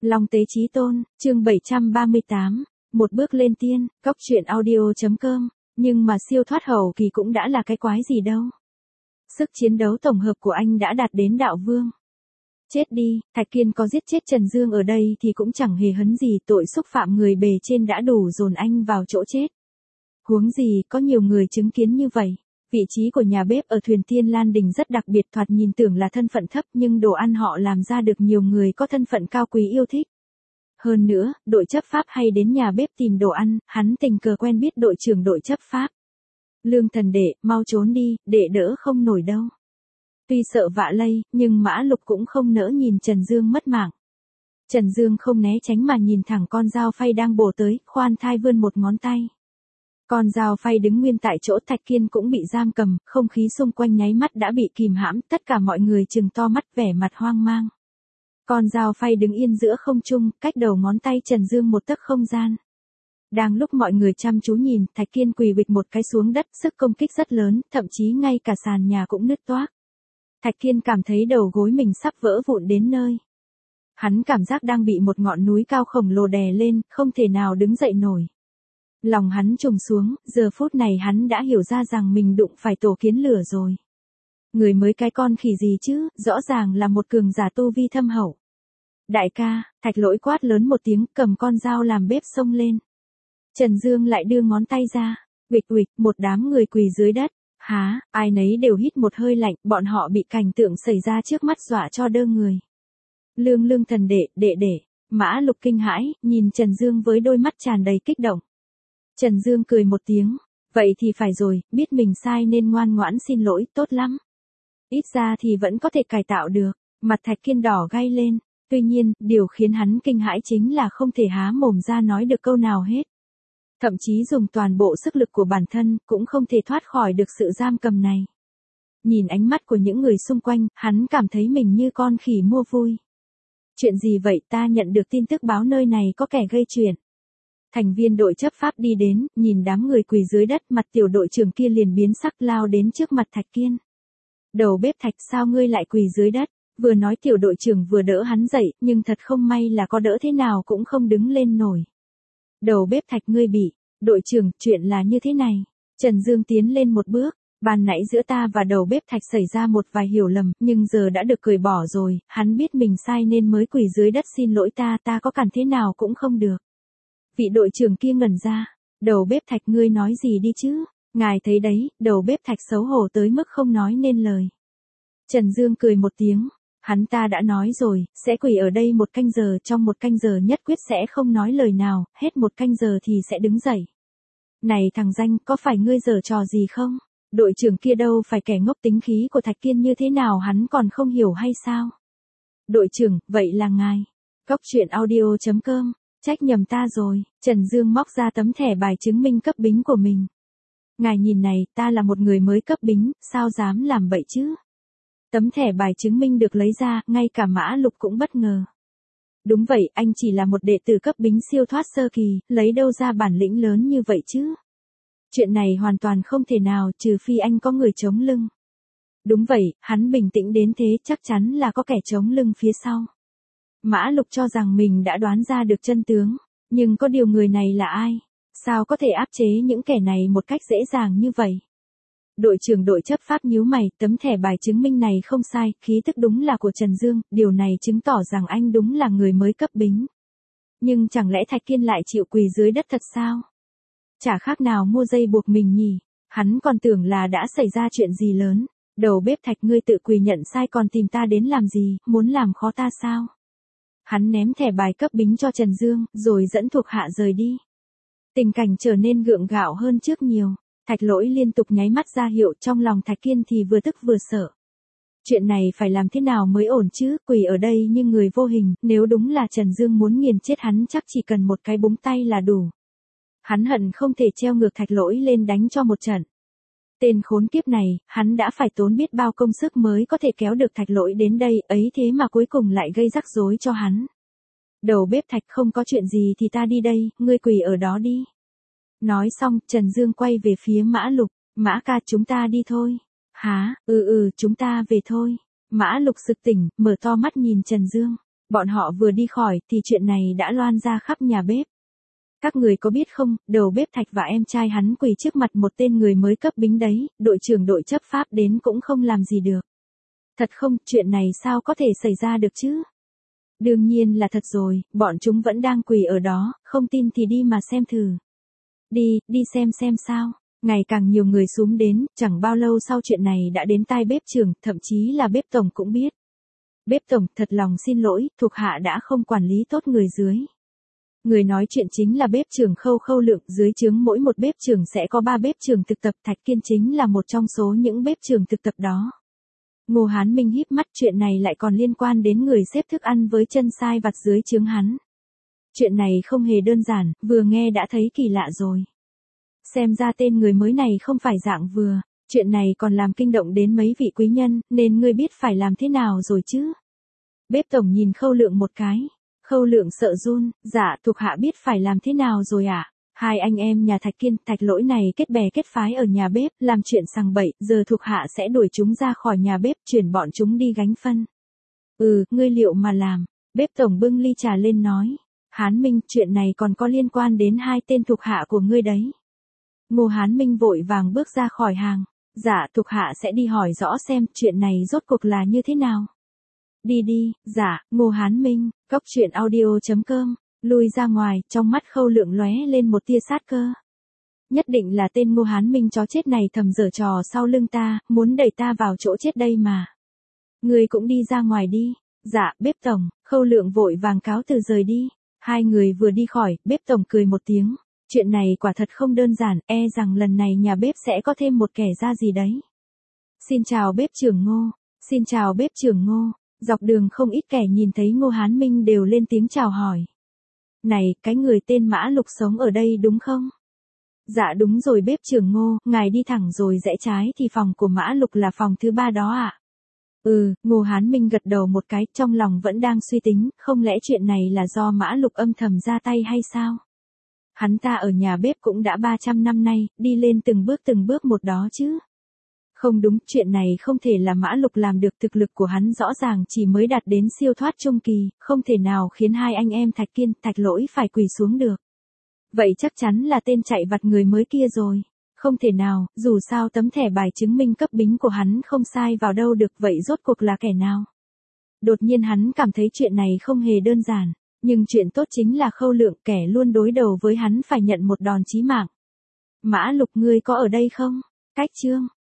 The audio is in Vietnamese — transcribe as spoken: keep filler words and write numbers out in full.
Long Tế Chí Tôn, chương bảy trăm ba mươi tám, một bước lên tiên, cóc truyện audio.com, nhưng mà siêu thoát hậu kỳ cũng đã là cái quái gì đâu. Sức chiến đấu tổng hợp của anh đã đạt đến đạo vương. Chết đi, Thạch Kiên có giết chết Trần Dương ở đây thì cũng chẳng hề hấn gì, tội xúc phạm người bề trên đã đủ dồn anh vào chỗ chết. Huống gì, có nhiều người chứng kiến như vậy. Vị trí của nhà bếp ở Thuyền Tiên Lan Đình rất đặc biệt, thoạt nhìn tưởng là thân phận thấp nhưng đồ ăn họ làm ra được nhiều người có thân phận cao quý yêu thích. Hơn nữa, đội chấp pháp hay đến nhà bếp tìm đồ ăn, hắn tình cờ quen biết đội trưởng đội chấp pháp. Lương Thần Đệ, mau trốn đi, đệ đỡ không nổi đâu. Tuy sợ vạ lây, nhưng Mã Lục cũng không nỡ nhìn Trần Dương mất mạng. Trần Dương không né tránh mà nhìn thẳng con dao phay đang bổ tới, khoan thai vươn một ngón tay. Con dao phay đứng nguyên tại chỗ, Thạch Kiên cũng bị giam cầm, không khí xung quanh nháy mắt đã bị kìm hãm, tất cả mọi người trừng to mắt vẻ mặt hoang mang. Con dao phay đứng yên giữa không trung, cách đầu ngón tay Trần Dương một tấc không gian. Đang lúc mọi người chăm chú nhìn, Thạch Kiên quỳ bịch một cái xuống đất, sức công kích rất lớn, thậm chí ngay cả sàn nhà cũng nứt toác. Thạch Kiên cảm thấy đầu gối mình sắp vỡ vụn đến nơi. Hắn cảm giác đang bị một ngọn núi cao khổng lồ đè lên, không thể nào đứng dậy nổi. Lòng hắn trùng xuống, giờ phút này hắn đã hiểu ra rằng mình đụng phải tổ kiến lửa rồi. Người mới cái con khỉ gì chứ, rõ ràng là một cường giả tu vi thâm hậu. Đại ca, Thạch Lỗi quát lớn một tiếng, cầm con dao làm bếp xông lên. Trần Dương lại đưa ngón tay ra, uịch uịch, một đám người quỳ dưới đất. Há, ai nấy đều hít một hơi lạnh, bọn họ bị cảnh tượng xảy ra trước mắt dọa cho đơ người. Lương Lương Thần Đệ, đệ đệ, Mã Lục kinh hãi, nhìn Trần Dương với đôi mắt tràn đầy kích động. Trần Dương cười một tiếng, vậy thì phải rồi, biết mình sai nên ngoan ngoãn xin lỗi, tốt lắm. Ít ra thì vẫn có thể cải tạo được, mặt Thạch Kiên đỏ gay lên, tuy nhiên, điều khiến hắn kinh hãi chính là không thể há mồm ra nói được câu nào hết. Thậm chí dùng toàn bộ sức lực của bản thân, cũng không thể thoát khỏi được sự giam cầm này. Nhìn ánh mắt của những người xung quanh, hắn cảm thấy mình như con khỉ mua vui. Chuyện gì vậy, ta nhận được tin tức báo nơi này có kẻ gây chuyện. Thành viên đội chấp pháp đi đến, nhìn đám người quỳ dưới đất, mặt tiểu đội trưởng kia liền biến sắc lao đến trước mặt Thạch Kiên. Đầu bếp Thạch, sao ngươi lại quỳ dưới đất? Vừa nói tiểu đội trưởng vừa đỡ hắn dậy, nhưng thật không may là có đỡ thế nào cũng không đứng lên nổi. Đầu bếp Thạch, ngươi bị, đội trưởng, chuyện là như thế này. Trần Dương tiến lên một bước, ban nãy giữa ta và đầu bếp Thạch xảy ra một vài hiểu lầm, nhưng giờ đã được cởi bỏ rồi, hắn biết mình sai nên mới quỳ dưới đất xin lỗi ta, ta có cản thế nào cũng không được. Vị đội trưởng kia ngẩn ra, đầu bếp Thạch, ngươi nói gì đi chứ, ngài thấy đấy, đầu bếp Thạch xấu hổ tới mức không nói nên lời. Trần Dương cười một tiếng, hắn ta đã nói rồi, sẽ quỳ ở đây một canh giờ, trong một canh giờ nhất quyết sẽ không nói lời nào, hết một canh giờ thì sẽ đứng dậy. Này thằng danh, có phải ngươi giở trò gì không? Đội trưởng kia đâu phải kẻ ngốc, tính khí của Thạch Kiên như thế nào hắn còn không hiểu hay sao? Đội trưởng, vậy là ngài. Cóc truyện audio.com, trách nhầm ta rồi. Trần Dương móc ra tấm thẻ bài chứng minh cấp bính của mình. Ngài nhìn này, ta là một người mới cấp bính, sao dám làm bậy chứ? Tấm thẻ bài chứng minh được lấy ra, ngay cả Mã Lục cũng bất ngờ. Đúng vậy, anh chỉ là một đệ tử cấp bính siêu thoát sơ kỳ, lấy đâu ra bản lĩnh lớn như vậy chứ? Chuyện này hoàn toàn không thể nào, trừ phi anh có người chống lưng. Đúng vậy, hắn bình tĩnh đến thế, chắc chắn là có kẻ chống lưng phía sau. Mã Lục cho rằng mình đã đoán ra được chân tướng, nhưng có điều người này là ai? Sao có thể áp chế những kẻ này một cách dễ dàng như vậy? Đội trưởng đội chấp pháp nhíu mày, tấm thẻ bài chứng minh này không sai, khí tức đúng là của Trần Dương, điều này chứng tỏ rằng anh đúng là người mới cấp bính. Nhưng chẳng lẽ Thạch Kiên lại chịu quỳ dưới đất thật sao? Chả khác nào mua dây buộc mình nhỉ, hắn còn tưởng là đã xảy ra chuyện gì lớn. Đầu bếp Thạch, ngươi tự quỳ nhận sai còn tìm ta đến làm gì, muốn làm khó ta sao? Hắn ném thẻ bài cấp bính cho Trần Dương, rồi dẫn thuộc hạ rời đi. Tình cảnh trở nên gượng gạo hơn trước nhiều. Thạch Lỗi liên tục nháy mắt ra hiệu, trong lòng Thạch Kiên thì vừa tức vừa sợ. Chuyện này phải làm thế nào mới ổn chứ, quỳ ở đây như người vô hình, nếu đúng là Trần Dương muốn nghiền chết hắn chắc chỉ cần một cái búng tay là đủ. Hắn hận không thể treo ngược Thạch Lỗi lên đánh cho một trận. Tên khốn kiếp này, hắn đã phải tốn biết bao công sức mới có thể kéo được Thạch Lỗi đến đây, ấy thế mà cuối cùng lại gây rắc rối cho hắn. Đầu bếp Thạch, không có chuyện gì thì ta đi đây, ngươi quỳ ở đó đi. Nói xong, Trần Dương quay về phía Mã Lục, Mã ca, chúng ta đi thôi. Hả, ừ ừ, chúng ta về thôi. Mã Lục sực tỉnh, mở to mắt nhìn Trần Dương. Bọn họ vừa đi khỏi thì chuyện này đã loan ra khắp nhà bếp. Các người có biết không, đầu bếp Thạch và em trai hắn quỳ trước mặt một tên người mới cấp bính đấy, đội trưởng đội chấp pháp đến cũng không làm gì được. Thật không, chuyện này sao có thể xảy ra được chứ? Đương nhiên là thật rồi, bọn chúng vẫn đang quỳ ở đó, không tin thì đi mà xem thử. Đi, đi xem xem sao. Ngày càng nhiều người xúm đến, chẳng bao lâu sau chuyện này đã đến tai bếp trưởng, thậm chí là bếp tổng cũng biết. Bếp tổng, thật lòng xin lỗi, thuộc hạ đã không quản lý tốt người dưới. Người nói chuyện chính là bếp trưởng Khâu Khâu Lượng, dưới trướng mỗi một bếp trưởng sẽ có ba bếp trưởng thực tập, Thạch Kiên chính là một trong số những bếp trưởng thực tập đó. Ngô Hán Minh híp mắt, chuyện này lại còn liên quan đến người xếp thức ăn với chân sai vặt dưới trướng hắn. Chuyện này không hề đơn giản, vừa nghe đã thấy kỳ lạ rồi. Xem ra tên người mới này không phải dạng vừa, chuyện này còn làm kinh động đến mấy vị quý nhân, nên ngươi biết phải làm thế nào rồi chứ? Bếp tổng nhìn Khâu Lượng một cái. Khâu Lượng sợ run, dạ, thuộc hạ biết phải làm thế nào rồi ạ. À? Hai anh em nhà Thạch Kiên, Thạch Lỗi này kết bè kết phái ở nhà bếp, làm chuyện sằng bậy, giờ thuộc hạ sẽ đuổi chúng ra khỏi nhà bếp, chuyển bọn chúng đi gánh phân. Ừ, ngươi liệu mà làm? Bếp tổng bưng ly trà lên nói. Hán Minh, chuyện này còn có liên quan đến hai tên thuộc hạ của ngươi đấy. Ngô Hán Minh vội vàng bước ra khỏi hàng. Dạ, thuộc hạ sẽ đi hỏi rõ xem chuyện này rốt cuộc là như thế nào. Đi đi, dạ, Ngô Hán Minh, cốc truyện audio chấm com, lui ra ngoài, trong mắt Khâu Lượng lóe lên một tia sát cơ. Nhất định là tên Ngô Hán Minh chó chết này thầm giở trò sau lưng ta, muốn đẩy ta vào chỗ chết đây mà. Người cũng đi ra ngoài đi. Dạ, bếp tổng. Khâu Lượng vội vàng cáo từ rời đi. Hai người vừa đi khỏi, bếp tổng cười một tiếng. Chuyện này quả thật không đơn giản, e rằng lần này nhà bếp sẽ có thêm một kẻ ra gì đấy. Xin chào bếp trưởng Ngô. Xin chào bếp trưởng Ngô. Dọc đường không ít kẻ nhìn thấy Ngô Hán Minh đều lên tiếng chào hỏi. Này, cái người tên Mã Lục sống ở đây đúng không? Dạ đúng rồi bếp trưởng Ngô, ngài đi thẳng rồi rẽ trái thì phòng của Mã Lục là phòng thứ ba đó ạ. À? Ừ, Ngô Hán Minh gật đầu một cái, trong lòng vẫn đang suy tính, không lẽ chuyện này là do Mã Lục âm thầm ra tay hay sao? Hắn ta ở nhà bếp cũng đã ba trăm năm nay, đi lên từng bước từng bước một đó chứ. Không đúng, chuyện này không thể là Mã Lục làm được, thực lực của hắn rõ ràng chỉ mới đạt đến siêu thoát trung kỳ, không thể nào khiến hai anh em Thạch Kiên, Thạch Lỗi phải quỳ xuống được. Vậy chắc chắn là tên chạy vặt người mới kia rồi. Không thể nào, dù sao tấm thẻ bài chứng minh cấp bính của hắn không sai vào đâu được, vậy rốt cuộc là kẻ nào? Đột nhiên hắn cảm thấy chuyện này không hề đơn giản, nhưng chuyện tốt chính là Khâu Lượng, kẻ luôn đối đầu với hắn phải nhận một đòn chí mạng. Mã Lục, ngươi có ở đây không? Cách chương